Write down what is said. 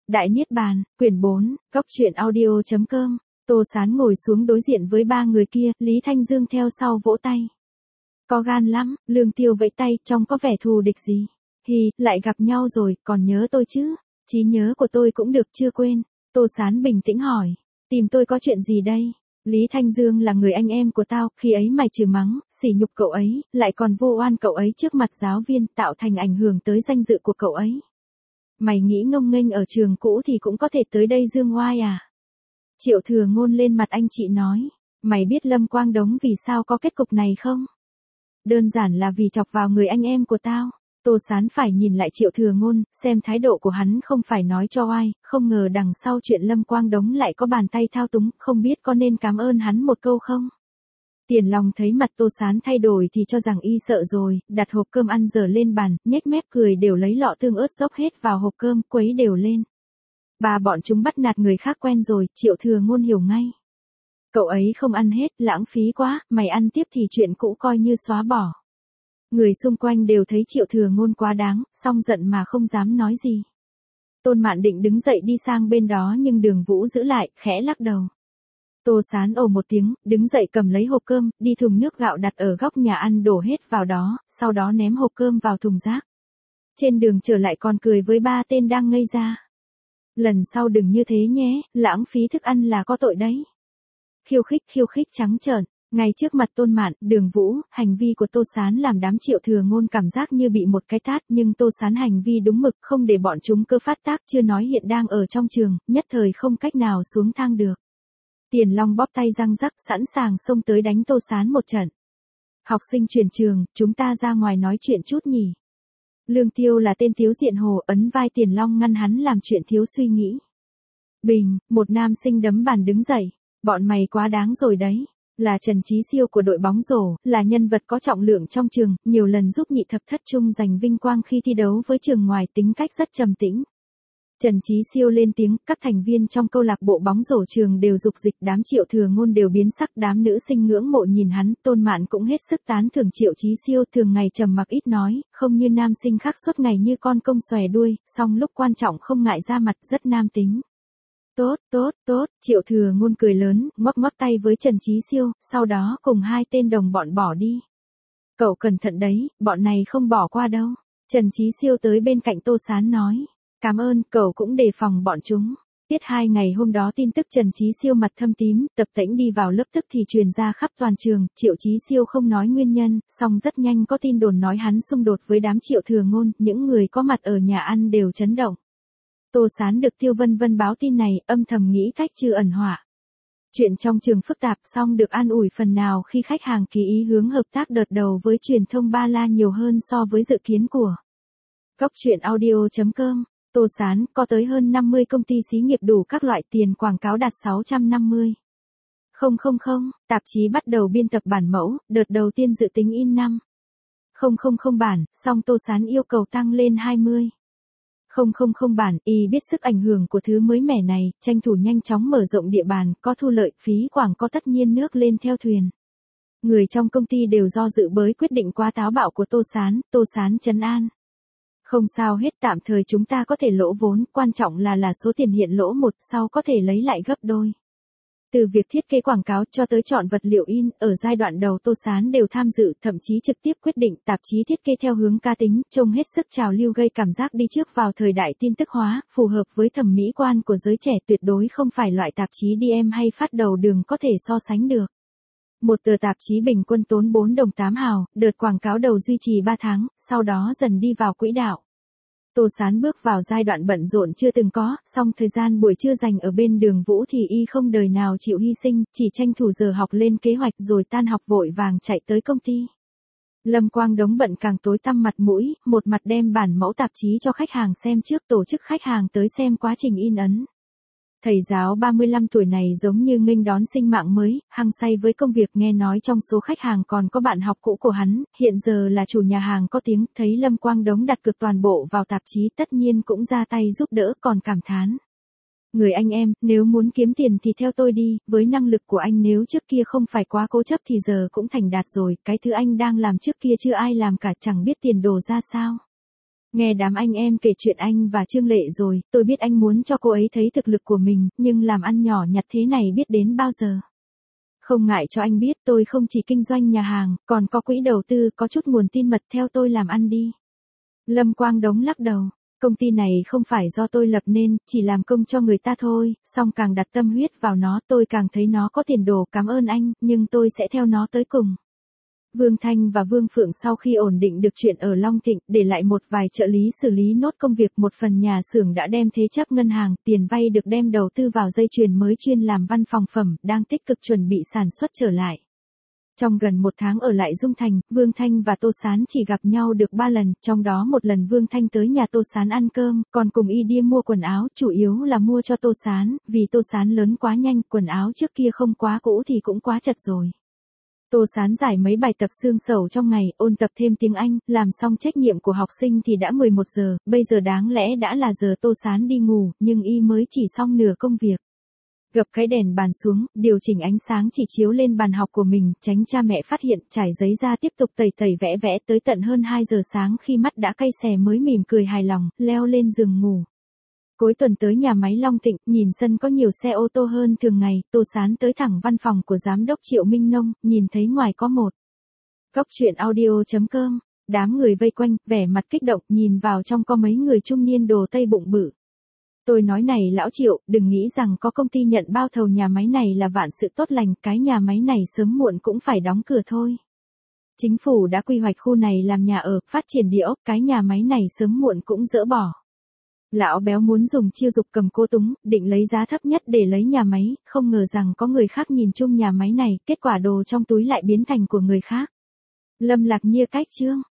Đại Niết Bàn, quyển 4, góc truyện audio.com. Tô Sán ngồi xuống đối diện với ba người kia, Lý Thanh Dương theo sau vỗ tay. Có gan lắm, Lương Tiêu vẫy tay, trông có vẻ thù địch gì. Hi, lại gặp nhau rồi, còn nhớ tôi chứ? Trí nhớ của tôi cũng được chưa quên. Tô Sán bình tĩnh hỏi, tìm tôi có chuyện gì đây? Lý Thanh Dương là người anh em của tao, khi ấy mày chửi mắng, sỉ nhục cậu ấy, lại còn vô oan cậu ấy trước mặt giáo viên, tạo thành ảnh hưởng tới danh dự của cậu ấy. Mày nghĩ ngông nghênh ở trường cũ thì cũng có thể tới đây dương oai à? Triệu Thừa Ngôn lên mặt anh chị nói, mày biết Lâm Quang Đống vì sao có kết cục này không? Đơn giản là vì chọc vào người anh em của tao. Tô Sán phải nhìn lại Triệu Thừa Ngôn, xem thái độ của hắn không phải nói cho ai, không ngờ đằng sau chuyện Lâm Quang Đống lại có bàn tay thao túng, không biết có nên cảm ơn hắn một câu không? Tiền Long thấy mặt Tô Sán thay đổi thì cho rằng y sợ rồi, đặt hộp cơm ăn dở lên bàn, nhếch mép cười đều lấy lọ tương ớt dốc hết vào hộp cơm, quấy đều lên. Bà bọn chúng bắt nạt người khác quen rồi, Triệu Thừa Ngôn hiểu ngay. Cậu ấy không ăn hết, lãng phí quá, mày ăn tiếp thì chuyện cũ coi như xóa bỏ. Người xung quanh đều thấy Triệu Thừa Ngôn quá đáng, song giận mà không dám nói gì. Tôn Mạn định đứng dậy đi sang bên đó nhưng Đường Vũ giữ lại, khẽ lắc đầu. Tô Sán ồ một tiếng, đứng dậy cầm lấy hộp cơm, đi thùng nước gạo đặt ở góc nhà ăn đổ hết vào đó, sau đó ném hộp cơm vào thùng rác. Trên đường trở lại còn cười với ba tên đang ngây ra. Lần sau đừng như thế nhé, lãng phí thức ăn là có tội đấy. Khiêu khích trắng trợn, ngay trước mặt Tôn Mạn, Đường Vũ, hành vi của Tô Sán làm đám Triệu Thừa Ngôn cảm giác như bị một cái tát, nhưng Tô Sán hành vi đúng mực, không để bọn chúng cơ phát tác, chưa nói hiện đang ở trong trường, nhất thời không cách nào xuống thang được. Tiền Long bóp tay răng rắc, sẵn sàng xông tới đánh Tô Sán một trận. Học sinh chuyển trường, chúng ta ra ngoài nói chuyện chút nhỉ. Lương Tiêu là tên thiếu diện hồ, ấn vai Tiền Long ngăn hắn làm chuyện thiếu suy nghĩ. Bình, một nam sinh đấm bàn đứng dậy, bọn mày quá đáng rồi đấy. Là Trần Chí Siêu của đội bóng rổ, là nhân vật có trọng lượng trong trường, nhiều lần giúp nhị thập thất trung giành vinh quang khi thi đấu với trường ngoài, tính cách rất trầm tĩnh. Trần Chí Siêu lên tiếng, các thành viên trong câu lạc bộ bóng rổ trường đều dục dịch, đám Triệu Thừa Ngôn đều biến sắc, đám nữ sinh ngưỡng mộ nhìn hắn, Tôn Mạn cũng hết sức tán thưởng Triệu Chí Siêu, thường ngày trầm mặc ít nói, không như nam sinh khác suốt ngày như con công xòe đuôi, song lúc quan trọng không ngại ra mặt, rất nam tính. Tốt, Triệu Thừa Ngôn cười lớn, ngoắc tay với Trần Chí Siêu, sau đó cùng hai tên đồng bọn bỏ đi. Cậu cẩn thận đấy, bọn này không bỏ qua đâu. Trần Chí Siêu tới bên cạnh Tô Sán nói. Cảm ơn, cậu cũng đề phòng bọn chúng. Tiết 2 ngày hôm đó tin tức Trần Chí Siêu mặt thâm tím, tập tễnh đi vào lớp tức thì truyền ra khắp toàn trường, Triệu Chí Siêu không nói nguyên nhân, song rất nhanh có tin đồn nói hắn xung đột với đám Triệu Thừa Ngôn, những người có mặt ở nhà ăn đều chấn động. Tô Sán được Tiêu Vân Vân báo tin này, âm thầm nghĩ cách trừ ẩn họa. Chuyện trong trường phức tạp, song được an ủi phần nào khi khách hàng ký ý hướng hợp tác đợt đầu với truyền thông Ba La nhiều hơn so với dự kiến của góc truyện audio.com. Tô Sán có tới hơn 50 công ty xí nghiệp đủ các loại, tiền quảng cáo đạt 650. Không, tạp chí bắt đầu biên tập bản mẫu, đợt đầu tiên dự tính in 5. Không bản, song Tô Sán yêu cầu tăng lên 20. Không bản, y biết sức ảnh hưởng của thứ mới mẻ này, tranh thủ nhanh chóng mở rộng địa bàn, có thu lợi, phí quảng có tất nhiên nước lên theo thuyền. Người trong công ty đều do dự bới quyết định quá táo bạo của Tô Sán trấn an. Không sao hết, tạm thời chúng ta có thể lỗ vốn, quan trọng là số tiền hiện lỗ một, sau có thể lấy lại gấp đôi. Từ việc thiết kế quảng cáo cho tới chọn vật liệu in, ở giai đoạn đầu Tô Sán đều tham dự, thậm chí trực tiếp quyết định, tạp chí thiết kế theo hướng cá tính, trông hết sức trào lưu gây cảm giác đi trước vào thời đại tin tức hóa, phù hợp với thẩm mỹ quan của giới trẻ, tuyệt đối không phải loại tạp chí DM hay phát đầu đường có thể so sánh được. Một tờ tạp chí bình quân tốn 4 đồng 8 hào, đợt quảng cáo đầu duy trì 3 tháng, sau đó dần đi vào quỹ đạo. Tô Sán bước vào giai đoạn bận rộn chưa từng có, song thời gian buổi trưa dành ở bên Đường Vũ thì y không đời nào chịu hy sinh, chỉ tranh thủ giờ học lên kế hoạch rồi tan học vội vàng chạy tới công ty. Lâm Quang Đống bận càng tối tăm mặt mũi, một mặt đem bản mẫu tạp chí cho khách hàng xem trước, tổ chức khách hàng tới xem quá trình in ấn. Thầy giáo 35 tuổi này giống như nghênh đón sinh mạng mới, hăng say với công việc, nghe nói trong số khách hàng còn có bạn học cũ của hắn, hiện giờ là chủ nhà hàng có tiếng, thấy Lâm Quang Đống đặt cược toàn bộ vào tạp chí tất nhiên cũng ra tay giúp đỡ, còn cảm thán. Người anh em, nếu muốn kiếm tiền thì theo tôi đi, với năng lực của anh nếu trước kia không phải quá cố chấp thì giờ cũng thành đạt rồi, cái thứ anh đang làm trước kia chưa ai làm cả, chẳng biết tiền đồ ra sao. Nghe đám anh em kể chuyện anh và Trương Lệ rồi, tôi biết anh muốn cho cô ấy thấy thực lực của mình, nhưng làm ăn nhỏ nhặt thế này biết đến bao giờ. Không ngại cho anh biết tôi không chỉ kinh doanh nhà hàng, còn có quỹ đầu tư, có chút nguồn tin mật, theo tôi làm ăn đi. Lâm Quang Đống lắc đầu. Công ty này không phải do tôi lập nên, chỉ làm công cho người ta thôi, song càng đặt tâm huyết vào nó tôi càng thấy nó có tiền đồ. Cảm ơn anh, nhưng tôi sẽ theo nó tới cùng. Vương Thanh và Vương Phượng sau khi ổn định được chuyện ở Long Thịnh, để lại một vài trợ lý xử lý nốt công việc. Một phần nhà xưởng đã đem thế chấp ngân hàng, tiền vay được đem đầu tư vào dây chuyền mới chuyên làm văn phòng phẩm, đang tích cực chuẩn bị sản xuất trở lại. Trong gần 1 tháng ở lại Dung Thành, Vương Thanh và Tô Sán chỉ gặp nhau được 3 lần, trong đó một lần Vương Thanh tới nhà Tô Sán ăn cơm, còn cùng y đi mua quần áo, chủ yếu là mua cho Tô Sán, vì Tô Sán lớn quá nhanh, quần áo trước kia không quá cũ thì cũng quá chật rồi. Tô Sán giải mấy bài tập xương sẩu trong ngày, ôn tập thêm tiếng Anh, làm xong trách nhiệm của học sinh thì đã 11 giờ, bây giờ đáng lẽ đã là giờ Tô Sán đi ngủ, nhưng y mới chỉ xong nửa công việc. Gập cái đèn bàn xuống, điều chỉnh ánh sáng chỉ chiếu lên bàn học của mình, tránh cha mẹ phát hiện, trải giấy ra tiếp tục tẩy tẩy vẽ vẽ tới tận hơn 2 giờ sáng khi mắt đã cay xè mới mỉm cười hài lòng, leo lên giường ngủ. Cuối tuần tới nhà máy Long Thịnh, nhìn sân có nhiều xe ô tô hơn thường ngày, Tô Sán tới thẳng văn phòng của giám đốc Triệu Minh Nông, nhìn thấy ngoài có một góc chuyện audio.com, đám người vây quanh, vẻ mặt kích động, nhìn vào trong có mấy người trung niên đồ Tây bụng bự. Tôi nói này lão Triệu, đừng nghĩ rằng có công ty nhận bao thầu nhà máy này là vạn sự tốt lành, cái nhà máy này sớm muộn cũng phải đóng cửa thôi. Chính phủ đã quy hoạch khu này làm nhà ở, phát triển địa ốc, cái nhà máy này sớm muộn cũng dỡ bỏ. Lão béo muốn dùng chiêu dục cầm cô túng, định lấy giá thấp nhất để lấy nhà máy, không ngờ rằng có người khác nhìn chung nhà máy này, kết quả đồ trong túi lại biến thành của người khác. Lâm Lạc Nhiên cách chương.